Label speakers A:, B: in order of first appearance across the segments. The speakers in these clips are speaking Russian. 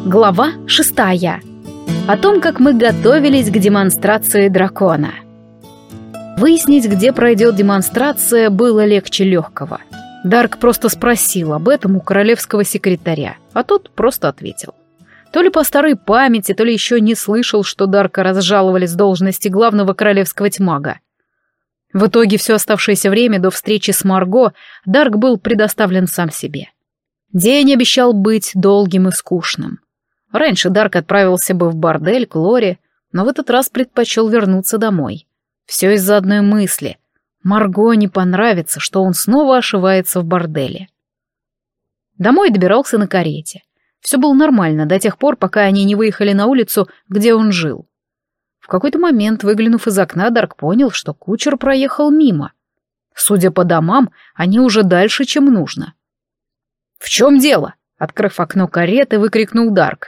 A: Глава 6. О том, как мы готовились к демонстрации дракона. Выяснить, где пройдет демонстрация, было легче легкого. Дарк просто спросил об этом у королевского секретаря, а тот просто ответил. То ли по старой памяти, то ли еще не слышал, что Дарка разжаловали с должности главного королевского тьмага. В итоге все оставшееся время до встречи с Марго Дарк был предоставлен сам себе. День обещал быть долгим и скучным. Раньше Дарк отправился бы в бордель к Лоре, но в этот раз предпочел вернуться домой. Все из-за одной мысли. Марго не понравится, что он снова ошивается в борделе. Домой добирался на карете. Все было нормально до тех пор, пока они не выехали на улицу, где он жил. В какой-то момент, выглянув из окна, Дарк понял, что кучер проехал мимо. Судя по домам, они уже дальше, чем нужно. «В чем дело?» — открыв окно кареты, выкрикнул Дарк.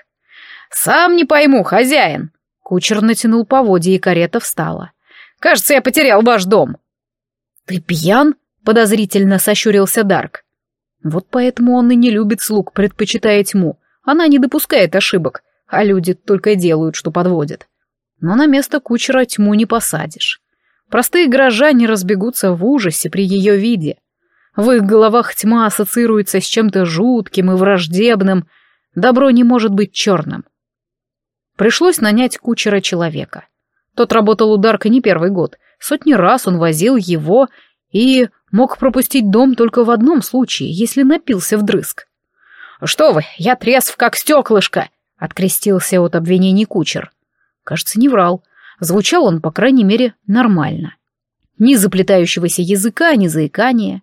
A: «Сам не пойму, хозяин!» Кучер натянул поводья, и карета встала. «Кажется, я потерял ваш дом». «Ты пьян?» — подозрительно сощурился Дарк. Вот поэтому он и не любит слуг, предпочитая тьму. Она не допускает ошибок, а люди только делают, что подводят. Но на место кучера тьму не посадишь. Простые горожане разбегутся в ужасе при ее виде. В их головах тьма ассоциируется с чем-то жутким и враждебным. Добро не может быть черным. Пришлось нанять кучера-человека. Тот работал у Дарка не первый год. Сотни раз он возил его и мог пропустить дом только в одном случае, если напился вдрызг. «Что вы, я трезв, как стеклышко!» — открестился от обвинений кучер. Кажется, не врал. Звучал он, по крайней мере, нормально. Ни заплетающегося языка, ни заикания.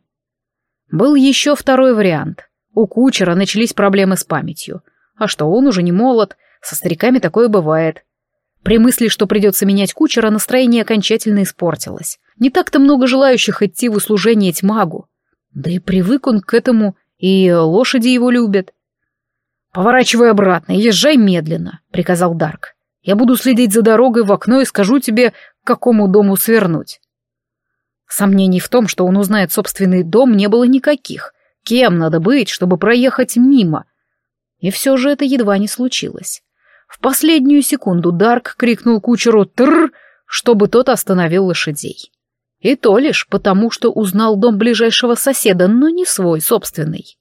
A: Был еще второй вариант. У кучера начались проблемы с памятью. А что, он уже не молод, со стариками такое бывает. При мысли, что придется менять кучера, настроение окончательно испортилось. Не так-то много желающих идти в услужение тьмагу. Да и привык он к этому, и лошади его любят. «Поворачивай обратно и езжай медленно», — приказал Дарк. «Я буду следить за дорогой в окно и скажу тебе, к какому дому свернуть». Сомнений в том, что он узнает собственный дом, не было никаких. Кем надо быть, чтобы проехать мимо? И все же это едва не случилось. В последнюю секунду Дарк крикнул кучеру «Трррр!», чтобы тот остановил лошадей. И то лишь потому, что узнал дом ближайшего соседа, но не свой, собственный.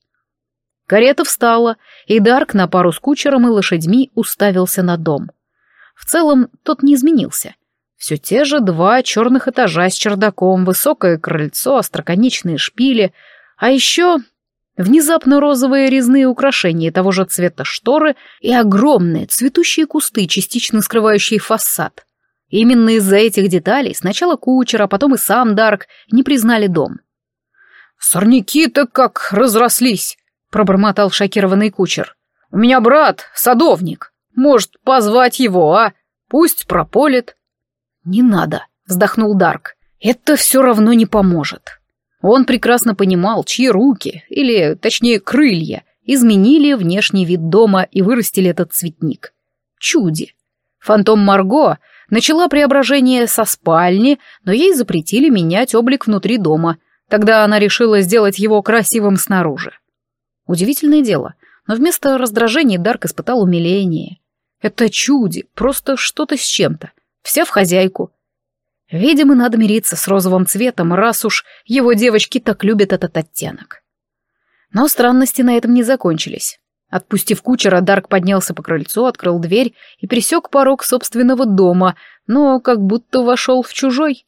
A: Карета встала, и Дарк на пару с кучером и лошадьми уставился на дом. В целом тот не изменился. Все те же 2 черных этажа с чердаком, высокое крыльцо, остроконечные шпили, а еще внезапно розовые резные украшения того же цвета шторы и огромные цветущие кусты, частично скрывающие фасад. Именно из-за этих деталей сначала кучер, а потом и сам Дарк не признали дом. «Сорняки-то как разрослись!» — пробормотал шокированный кучер. «У меня брат садовник. Может, позвать его, а? Пусть прополит». «Не надо», — вздохнул Дарк. «Это все равно не поможет». Он прекрасно понимал, чьи руки, или, точнее, крылья, изменили внешний вид дома и вырастили этот цветник. Чуди. Фантом Марго начала преображение со спальни, но ей запретили менять облик внутри дома. Тогда она решила сделать его красивым снаружи. Удивительное дело, но вместо раздражения Дарк испытал умиление. Это чуди, просто что-то с чем-то. Вся в хозяйку. Видимо, надо мириться с розовым цветом, раз уж его девочки так любят этот оттенок. Но странности на этом не закончились. Отпустив кучера, Дарк поднялся по крыльцу, открыл дверь и пересек порог собственного дома, но как будто вошел в чужой.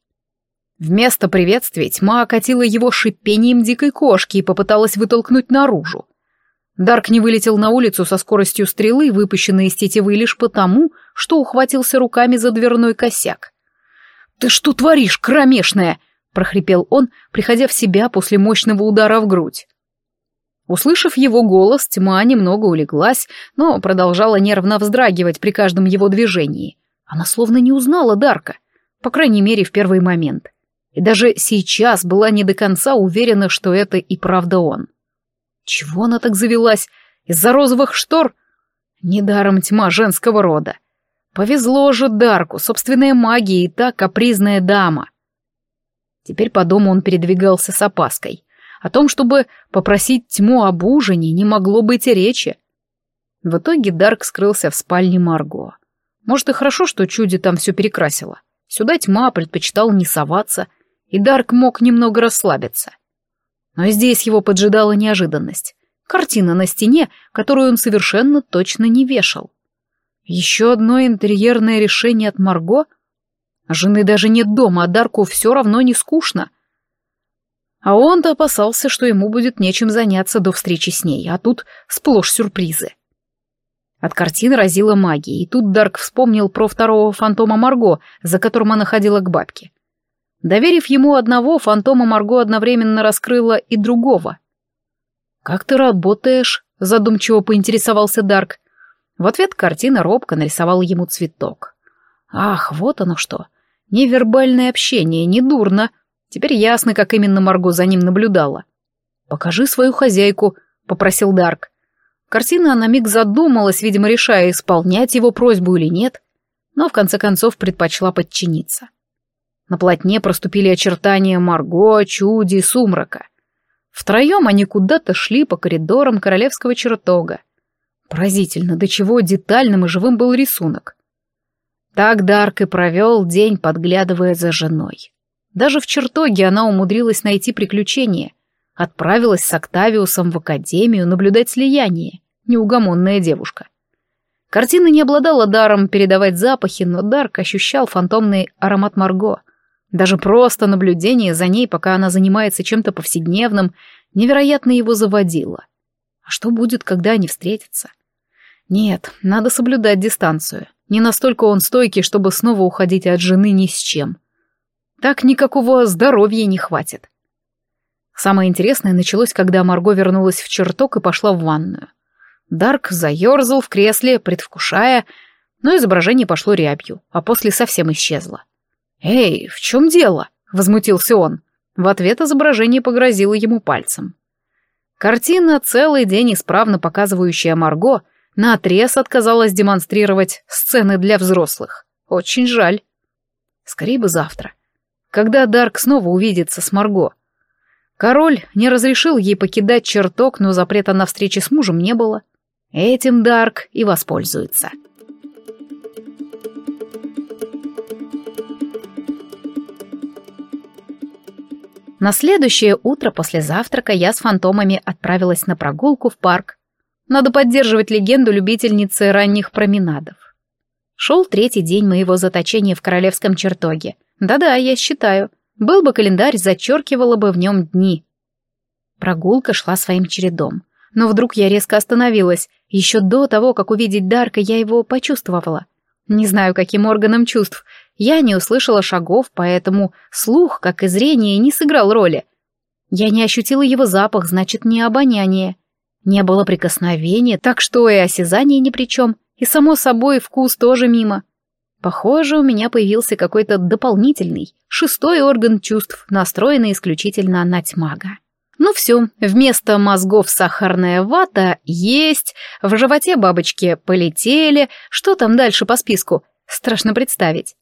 A: Вместо приветствия тьма окатила его шипением дикой кошки и попыталась вытолкнуть наружу. Дарк не вылетел на улицу со скоростью стрелы, выпущенной из тетивы лишь потому, что ухватился руками за дверной косяк. «Ты что творишь, кромешная?» — прохрипел он, приходя в себя после мощного удара в грудь. Услышав его голос, тьма немного улеглась, но продолжала нервно вздрагивать при каждом его движении. Она словно не узнала Дарка, по крайней мере, в первый момент. И даже сейчас была не до конца уверена, что это и правда он. Чего она так завелась? Из-за розовых штор? Недаром тьма женского рода. Повезло же Дарку, собственная магия и та капризная дама. Теперь по дому он передвигался с опаской. О том, чтобы попросить тьму об ужине, не могло быть и речи. В итоге Дарк скрылся в спальне Марго. Может, и хорошо, что Чуди там все перекрасила. Сюда тьма предпочитал не соваться, и Дарк мог немного расслабиться. Но здесь его поджидала неожиданность. Картина на стене, которую он совершенно точно не вешал. Еще одно интерьерное решение от Марго? Жены даже нет дома, а Дарку все равно не скучно. А он-то опасался, что ему будет нечем заняться до встречи с ней, а тут сплошь сюрпризы. От картины разило магией, и тут Дарк вспомнил про второго фантома Марго, за которым она ходила к бабке. Доверив ему одного, фантома Марго одновременно раскрыла и другого. «Как ты работаешь?» — задумчиво поинтересовался Дарк. В ответ картина робко нарисовала ему цветок. «Ах, вот оно что! Невербальное общение, недурно. Теперь ясно, как именно Марго за ним наблюдала». «Покажи свою хозяйку», — попросил Дарк. Картина на миг задумалась, видимо, решая, исполнять его просьбу или нет, но в конце концов предпочла подчиниться. На полотне проступили очертания Марго, Чуди, Сумрака. Втроем они куда-то шли по коридорам королевского чертога. Поразительно, до чего детальным и живым был рисунок. Так Дарк и провел день, подглядывая за женой. Даже в чертоге она умудрилась найти приключения. Отправилась с Октавиусом в академию наблюдать слияние. Неугомонная девушка. Картина не обладала даром передавать запахи, но Дарк ощущал фантомный аромат Марго. Даже просто наблюдение за ней, пока она занимается чем-то повседневным, невероятно его заводило. А что будет, когда они встретятся? Нет, надо соблюдать дистанцию. Не настолько он стойкий, чтобы снова уходить от жены ни с чем. Так никакого здоровья не хватит. Самое интересное началось, когда Марго вернулась в чертог и пошла в ванную. Дарк заерзал в кресле, предвкушая, но изображение пошло рябью, а после совсем исчезло. «Эй, в чем дело?» — возмутился он. В ответ изображение погрозило ему пальцем. Картина, целый день исправно показывающая Марго, наотрез отказалась демонстрировать сцены для взрослых. Очень жаль. Скорее бы завтра, когда Дарк снова увидится с Марго. Король не разрешил ей покидать чертог, но запрета на встречи с мужем не было. Этим Дарк и воспользуется. На следующее утро после завтрака я с фантомами отправилась на прогулку в парк. Надо поддерживать легенду любительницы ранних променадов. Шел третий день моего заточения в королевском чертоге. Да-да, я считаю. Был бы календарь, зачеркивала бы в нем дни. Прогулка шла своим чередом. Но вдруг я резко остановилась. Еще до того, как увидеть Дарка, я его почувствовала. Не знаю, каким органом чувств. Я не услышала шагов, поэтому слух, как и зрение, не сыграл роли. Я не ощутила его запах, значит, не обоняние. Не было прикосновения, так что и осязание ни при чем. И, само собой, вкус тоже мимо. Похоже, у меня появился какой-то дополнительный, шестой орган чувств, настроенный исключительно на тьмага. Ну все, вместо мозгов сахарная вата есть, в животе бабочки полетели, что там дальше по списку, страшно представить.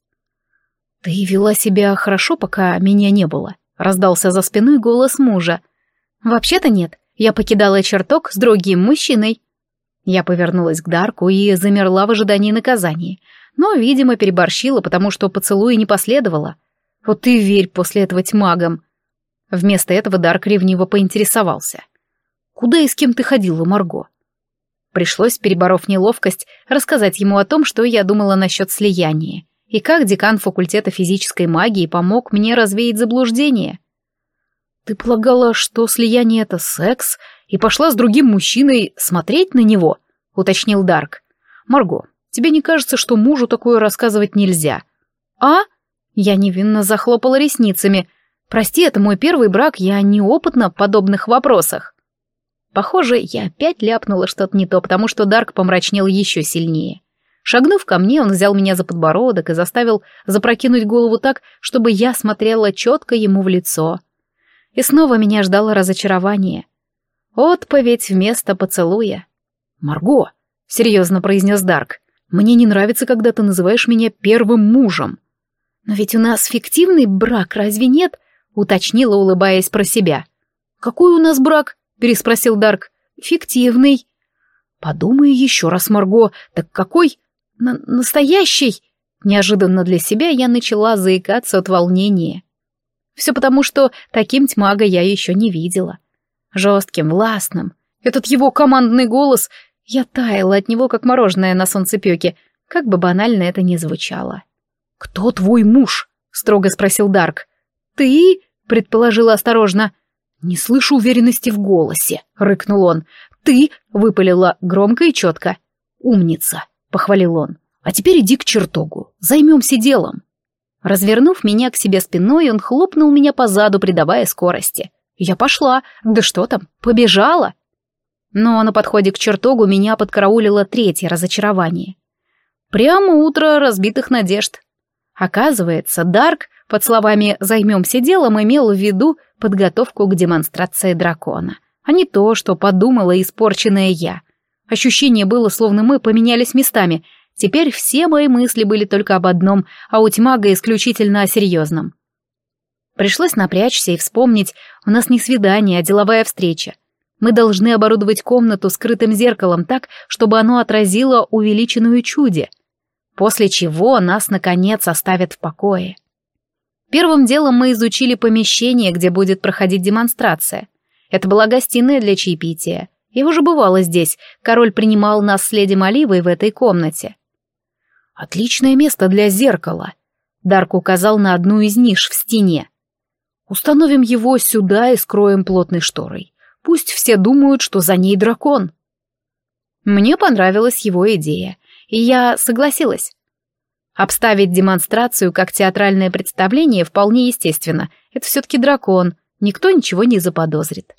A: «Ты вела себя хорошо, пока меня не было», — раздался за спиной голос мужа. «Вообще-то нет, я покидала чертог с другим мужчиной». Я повернулась к Дарку и замерла в ожидании наказания, но, видимо, переборщила, потому что поцелуя не последовало. Вот и верь после этого тьмагам. Вместо этого Дарк ревниво поинтересовался. «Куда и с кем ты ходила, Марго?» Пришлось, переборов неловкость, рассказать ему о том, что я думала насчет слияния, и как декан факультета физической магии помог мне развеять заблуждение. «Ты полагала, что слияние — это секс, и пошла с другим мужчиной смотреть на него?» — уточнил Дарк. «Марго, тебе не кажется, что мужу такое рассказывать нельзя?» «А?» — я невинно захлопала ресницами. «Прости, это мой первый брак, я неопытна в подобных вопросах». Похоже, я опять ляпнула что-то не то, потому что Дарк помрачнел еще сильнее. Шагнув ко мне, он взял меня за подбородок и заставил запрокинуть голову так, чтобы я смотрела четко ему в лицо. И снова меня ждало разочарование. Отповедь вместо поцелуя. «Марго», — серьезно произнес Дарк, — «мне не нравится, когда ты называешь меня первым мужем». «Но ведь у нас фиктивный брак, разве нет?» — уточнила, улыбаясь про себя. «Какой у нас брак?» — переспросил Дарк. «Фиктивный». Подумай еще раз, Марго, так какой настоящий? Неожиданно для себя я начала заикаться от волнения. Все потому, что таким тьмага я еще не видела. Жестким, властным. Этот его командный голос... Я таяла от него, как мороженое на солнцепёке, как бы банально это ни звучало. «Кто твой муж?» — строго спросил Дарк. «Ты?» — предположила осторожно. «Не слышу уверенности в голосе», — рыкнул он. «Ты?» — выпалила громко и четко. «Умница», — похвалил он. «А теперь иди к чертогу, займемся делом». Развернув меня к себе спиной, он хлопнул меня по заду, придавая скорости. Я пошла, да что там, побежала. Но на подходе к чертогу меня подкараулило третье разочарование. Прямо утро разбитых надежд. Оказывается, Дарк под словами «займемся делом» имел в виду подготовку к демонстрации дракона, а не то, что подумала испорченная я. Ощущение было, словно мы поменялись местами. Теперь все мои мысли были только об одном, а у тьмага исключительно о серьезном. Пришлось напрячься и вспомнить, у нас не свидание, а деловая встреча. Мы должны оборудовать комнату скрытым зеркалом так, чтобы оно отразило увеличенную чуди, после чего нас, наконец, оставят в покое. Первым делом мы изучили помещение, где будет проходить демонстрация. Это была гостиная для чаепития. Я уже бывала здесь, король принимал нас с леди Маливой в этой комнате. «Отличное место для зеркала», — Дарк указал на одну из ниш в стене. «Установим его сюда и скроем плотной шторой. Пусть все думают, что за ней дракон». Мне понравилась его идея, и я согласилась. Обставить демонстрацию как театральное представление вполне естественно. Это все-таки дракон, никто ничего не заподозрит.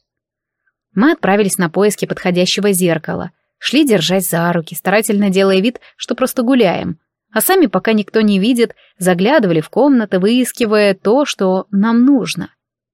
A: Мы отправились на поиски подходящего зеркала, шли держась за руки, старательно делая вид, что просто гуляем, а сами, пока никто не видит, заглядывали в комнаты, выискивая то, что нам нужно.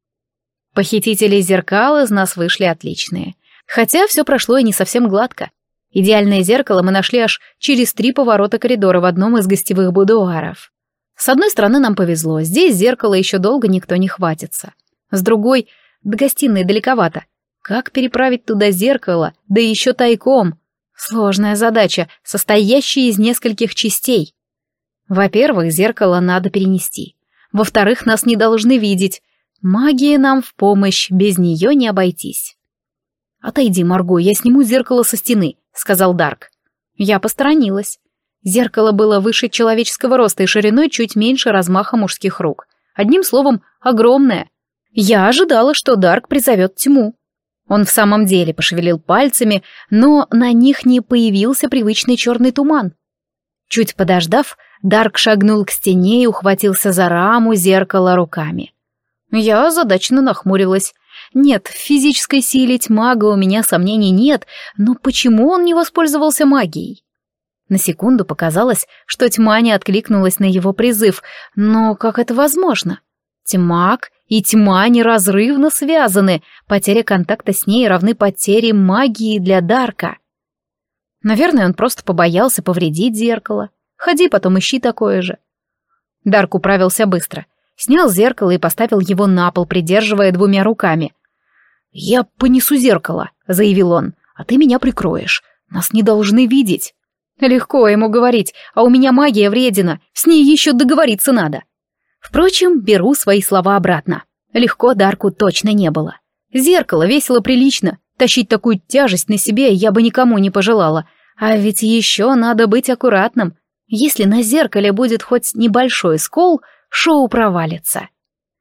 A: Похитители зеркал из нас вышли отличные. Хотя все прошло и не совсем гладко. Идеальное зеркало мы нашли аж через 3 поворота коридора в одном из гостевых будуаров. С одной стороны, нам повезло, здесь зеркало еще долго никто не хватится. С другой, до гостиной далековато. Как переправить туда зеркало, да еще тайком? Сложная задача, состоящая из нескольких частей. Во-первых, зеркало надо перенести. Во-вторых, нас не должны видеть. Магия нам в помощь, без нее не обойтись. «Отойди, Марго, я сниму зеркало со стены», — сказал Дарк. Я посторонилась. Зеркало было выше человеческого роста и шириной чуть меньше размаха мужских рук. Одним словом, огромное. Я ожидала, что Дарк призовет тьму. Он в самом деле пошевелил пальцами, но на них не появился привычный черный туман. Чуть подождав, Дарк шагнул к стене и ухватился за раму зеркала руками. Я озадаченно нахмурилась. Нет, в физической силе тьмага у меня сомнений нет, но почему он не воспользовался магией? На секунду показалось, что тьма не откликнулась на его призыв, но как это возможно? Тьмаг и тьма неразрывно связаны, потеря контакта с ней равны потере магии для Дарка. Наверное, он просто побоялся повредить зеркало. Ходи, потом ищи такое же. Дарк управился быстро. Снял зеркало и поставил его на пол, придерживая 2 руками. «Я понесу зеркало», — заявил он, — «а ты меня прикроешь. Нас не должны видеть». Легко ему говорить, а у меня магия вредена, с ней еще договориться надо. Впрочем, беру свои слова обратно. Легко Дарку точно не было. Зеркало весило прилично, тащить такую тяжесть на себе я бы никому не пожелала. А ведь еще надо быть аккуратным. Если на зеркале будет хоть небольшой скол, шоу провалится.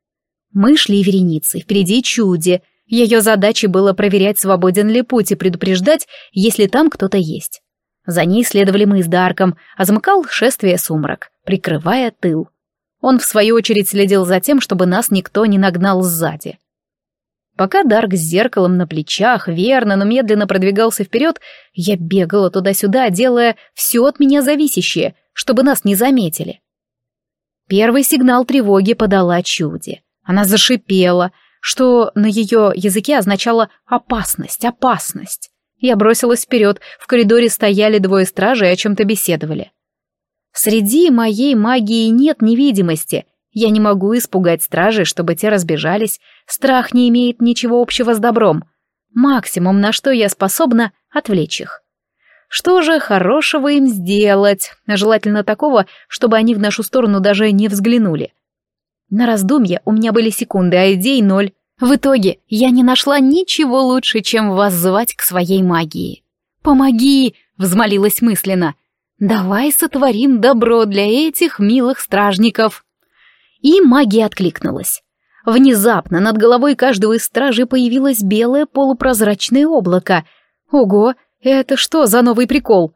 A: Мы шли вереницей, впереди чуди. Ее задачей было проверять, свободен ли путь, и предупреждать, если там кто-то есть. За ней следовали мы с Дарком, а замыкал шествие сумрак, прикрывая тыл. Он, в свою очередь, следил за тем, чтобы нас никто не нагнал сзади. Пока Дарк с зеркалом на плечах верно, но медленно продвигался вперед, я бегала туда-сюда, делая все от меня зависящее, чтобы нас не заметили. Первый сигнал тревоги подала чуди. Она зашипела, что на ее языке означало «опасность, опасность». Я бросилась вперед, в коридоре стояли 2 стражей и о чем-то беседовали. Среди моей магии нет невидимости. Я не могу испугать стражей, чтобы те разбежались. Страх не имеет ничего общего с добром. Максимум, на что я способна, — отвлечь их. Что же хорошего им сделать? Желательно такого, чтобы они в нашу сторону даже не взглянули. На раздумье у меня были секунды, а идей ноль. В итоге я не нашла ничего лучше, чем воззвать к своей магии. «Помоги!» — взмолилась мысленно. «Давай сотворим добро для этих милых стражников!» И магия откликнулась. Внезапно над головой каждого из стражей появилось белое полупрозрачное облако. Ого, это что за новый прикол?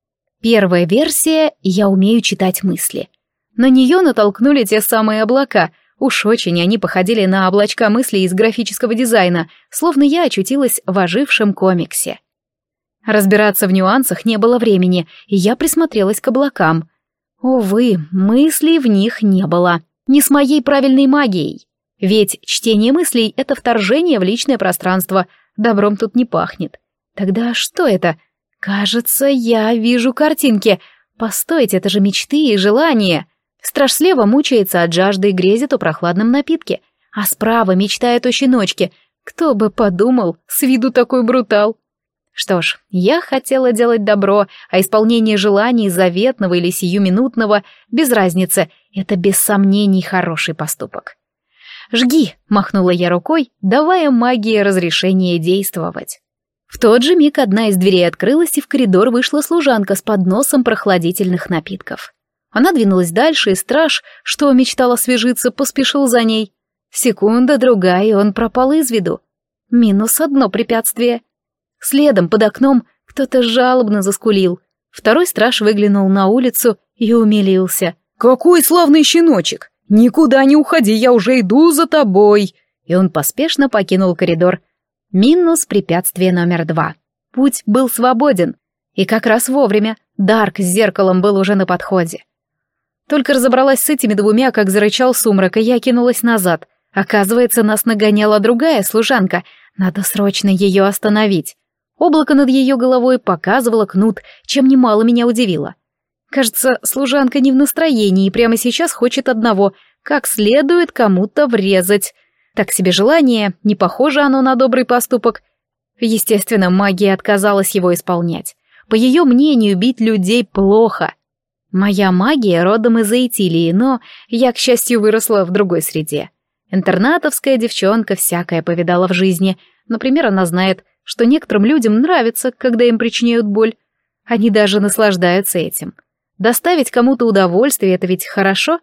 A: Первая версия «Я умею читать мысли». На нее натолкнули те самые облака. Уж очень они походили на облачка мыслей из графического дизайна, словно я очутилась в ожившем комиксе. Разбираться в нюансах не было времени, и я присмотрелась к облакам. Увы, мыслей в них не было. Не с моей правильной магией. Ведь чтение мыслей — это вторжение в личное пространство, добром тут не пахнет. Тогда что это? Кажется, я вижу картинки. Постойте, это же мечты и желания. Страж слева мучается от жажды и грезит о прохладном напитке, а справа мечтает о щеночке. Кто бы подумал, с виду такой брутал. Что ж, я хотела делать добро, а исполнение желаний заветного или сиюминутного, без разницы, это без сомнений хороший поступок. «Жги!» — махнула я рукой, давая магии разрешение действовать. В тот же миг одна из дверей открылась, и в коридор вышла служанка с подносом прохладительных напитков. Она двинулась дальше, и страж, что мечтал освежиться, поспешил за ней. Секунда, другая, и он пропал из виду. Минус одно препятствие. Следом под окном кто-то жалобно заскулил. Второй страж выглянул на улицу и умилился. «Какой славный щеночек! Никуда не уходи, я уже иду за тобой!» И он поспешно покинул коридор. Минус препятствие номер 2. Путь был свободен. И как раз вовремя. Дарк с зеркалом был уже на подходе. Только разобралась с этими двумя, как зарычал сумрак, и я кинулась назад. Оказывается, нас нагоняла другая служанка. Надо срочно ее остановить. Облако над ее головой показывало кнут, чем немало меня удивило. Кажется, служанка не в настроении и прямо сейчас хочет одного — как следует кому-то врезать. Так себе желание, не похоже оно на добрый поступок. Естественно, магия отказалась его исполнять. По ее мнению, бить людей плохо. Моя магия родом из Эйтилии, но я, к счастью, выросла в другой среде. Интернатовская девчонка всякое повидала в жизни. Например, она знает, что некоторым людям нравится, когда им причиняют боль. Они даже наслаждаются этим. Доставить кому-то удовольствие — это ведь хорошо?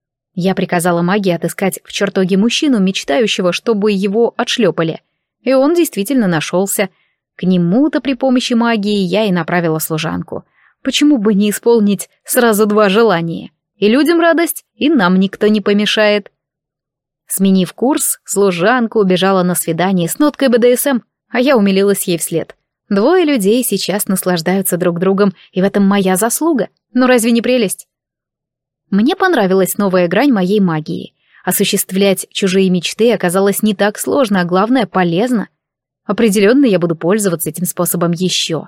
A: Я приказала магии отыскать в чертоге мужчину, мечтающего, чтобы его отшлепали. И он действительно нашелся. К нему-то при помощи магии я и направила служанку. Почему бы не исполнить сразу 2 желания? И людям радость, и нам никто не помешает. Сменив курс, служанка убежала на свидание с ноткой БДСМ, а я умилилась ей вслед. 2 людей сейчас наслаждаются друг другом, и в этом моя заслуга. Но разве не прелесть? Мне понравилась новая грань моей магии. Осуществлять чужие мечты оказалось не так сложно, а главное — полезно. Определенно я буду пользоваться этим способом еще.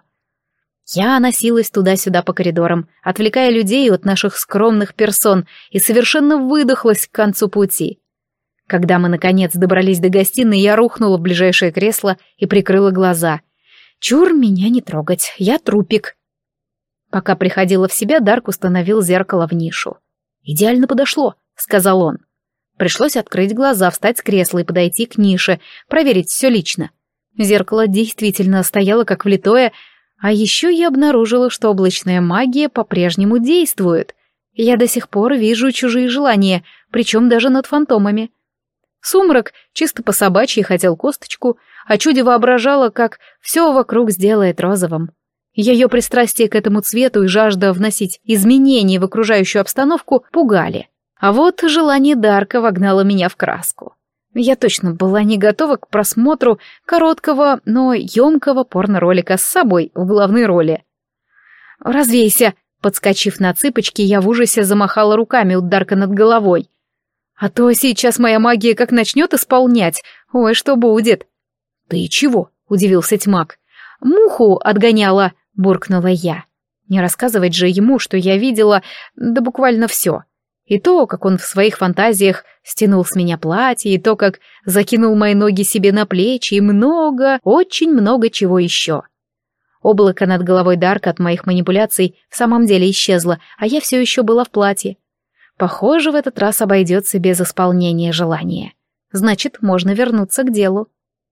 A: Я носилась туда-сюда по коридорам, отвлекая людей от наших скромных персон, и совершенно выдохлась к концу пути. Когда мы, наконец, добрались до гостиной, я рухнула в ближайшее кресло и прикрыла глаза. Чур меня не трогать, я трупик. Пока приходила в себя, Дарк установил зеркало в нишу. «Идеально подошло», — сказал он. Пришлось открыть глаза, встать с кресла и подойти к нише, проверить все лично. Зеркало действительно стояло как влитое, а еще я обнаружила, что облачная магия по-прежнему действует. Я до сих пор вижу чужие желания, причем даже над фантомами. Сумрак чисто по-собачьи хотел косточку, а чудо воображало, как все вокруг сделает розовым. Ее пристрастие к этому цвету и жажда вносить изменения в окружающую обстановку пугали. А вот желание Дарка вогнало меня в краску. Я точно была не готова к просмотру короткого, но емкого порно-ролика с собой в главной роли. «Развейся!» — подскочив на цыпочки, я в ужасе замахала руками у Дарка над головой. «А то сейчас моя магия как начнет исполнять. Ой, что будет?» «Ты чего?» — удивился тьмак. «Муху отгоняла!» — буркнула я. Не рассказывать же ему, что я видела, да буквально все. И то, как он в своих фантазиях стянул с меня платье, и то, как закинул мои ноги себе на плечи, и много, очень много чего еще. Облако над головой Дарка от моих манипуляций в самом деле исчезло, а я все еще была в платье. Похоже, в этот раз обойдется без исполнения желания. Значит, можно вернуться к делу.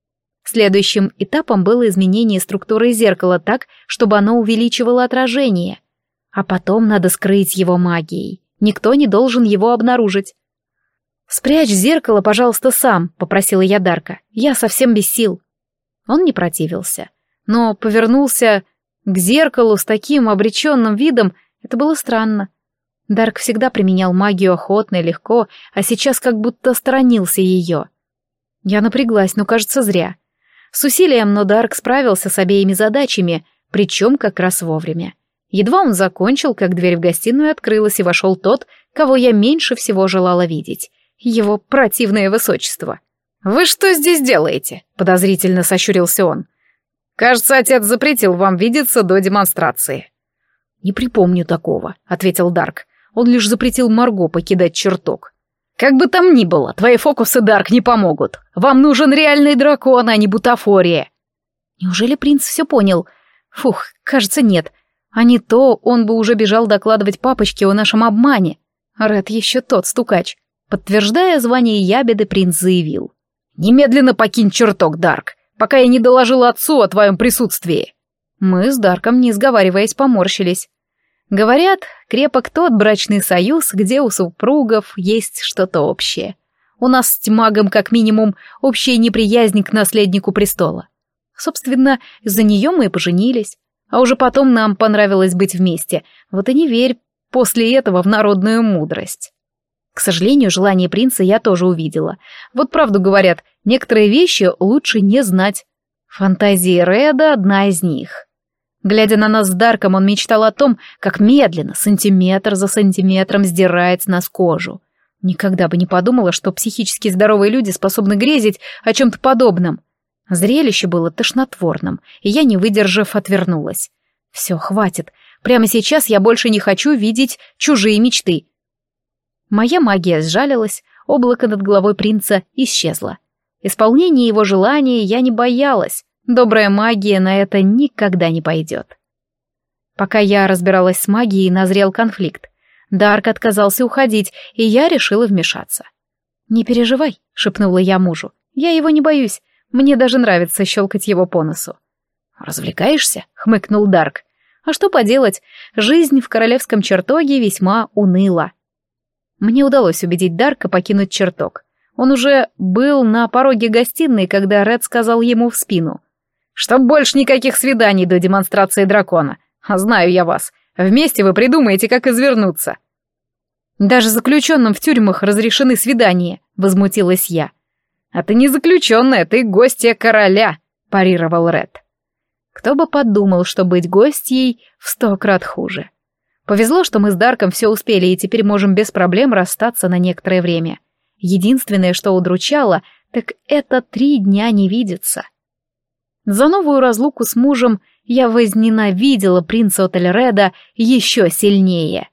A: Следующим этапом было изменение структуры зеркала так, чтобы оно увеличивало отражение. А потом надо скрыть его магией. Никто не должен его обнаружить. «Спрячь зеркало, пожалуйста, сам», — попросила я Дарка. «Я совсем без сил». Он не противился, но повернулся к зеркалу с таким обреченным видом. Это было странно. Дарк всегда применял магию охотно и легко, а сейчас как будто сторонился ее. Я напряглась, но, кажется, зря. С усилием, но Дарк справился с обеими задачами, причем как раз вовремя. Едва он закончил, как дверь в гостиную открылась, и вошел тот, кого я меньше всего желала видеть. Его противное высочество. «Вы что здесь делаете?» — подозрительно сощурился он. «Кажется, отец запретил вам видеться до демонстрации». «Не припомню такого», — ответил Дарк. «Он лишь запретил Марго покидать чертог». «Как бы там ни было, твои фокусы, Дарк, не помогут. Вам нужен реальный дракон, а не бутафория». Неужели принц все понял? Фух, кажется, нет. А не то он бы уже бежал докладывать папочке о нашем обмане. Ред еще тот стукач. Подтверждая звание ябеды, принц заявил. «Немедленно покинь чертог, Дарк, пока я не доложил отцу о твоем присутствии». Мы с Дарком, не сговариваясь, поморщились. Говорят, крепок тот брачный союз, где у супругов есть что-то общее. У нас с Тьмагом, как минимум, общая неприязнь к наследнику престола. Собственно, из-за нее мы и поженились. А уже потом нам понравилось быть вместе. Вот и не верь после этого в народную мудрость. К сожалению, желание принца я тоже увидела. Вот правду говорят, некоторые вещи лучше не знать. Фантазия Реда — одна из них. Глядя на нас с Дарком, он мечтал о том, как медленно, сантиметр за сантиметром сдирает с нас кожу. Никогда бы не подумала, что психически здоровые люди способны грезить о чем-то подобном. Зрелище было тошнотворным, и я, не выдержав, отвернулась. Все, хватит. Прямо сейчас я больше не хочу видеть чужие мечты. Моя магия сжалилась, облако над головой принца исчезло. Исполнение его желания я не боялась. Добрая магия на это никогда не пойдет. Пока я разбиралась с магией, назрел конфликт. Дарк отказался уходить, и я решила вмешаться. «Не переживай», — шепнула я мужу. «Я его не боюсь. Мне даже нравится щелкать его по носу». «Развлекаешься?» — хмыкнул Дарк. «А что поделать? Жизнь в королевском чертоге весьма уныла». Мне удалось убедить Дарка покинуть чертог. Он уже был на пороге гостиной, когда Ред сказал ему в спину. «Чтоб больше никаких свиданий до демонстрации дракона. А знаю я вас. Вместе вы придумаете, как извернуться». «Даже заключенным в тюрьмах разрешены свидания», — возмутилась я. «А ты не заключенная, ты гостья короля», — парировал Ред. Кто бы подумал, что быть гостьей в 100 крат хуже. Повезло, что мы с Дарком все успели и теперь можем без проблем расстаться на некоторое время. Единственное, что удручало, так это 3 дня не видеться. За новую разлуку с мужем я возненавидела принца Отельреда еще сильнее.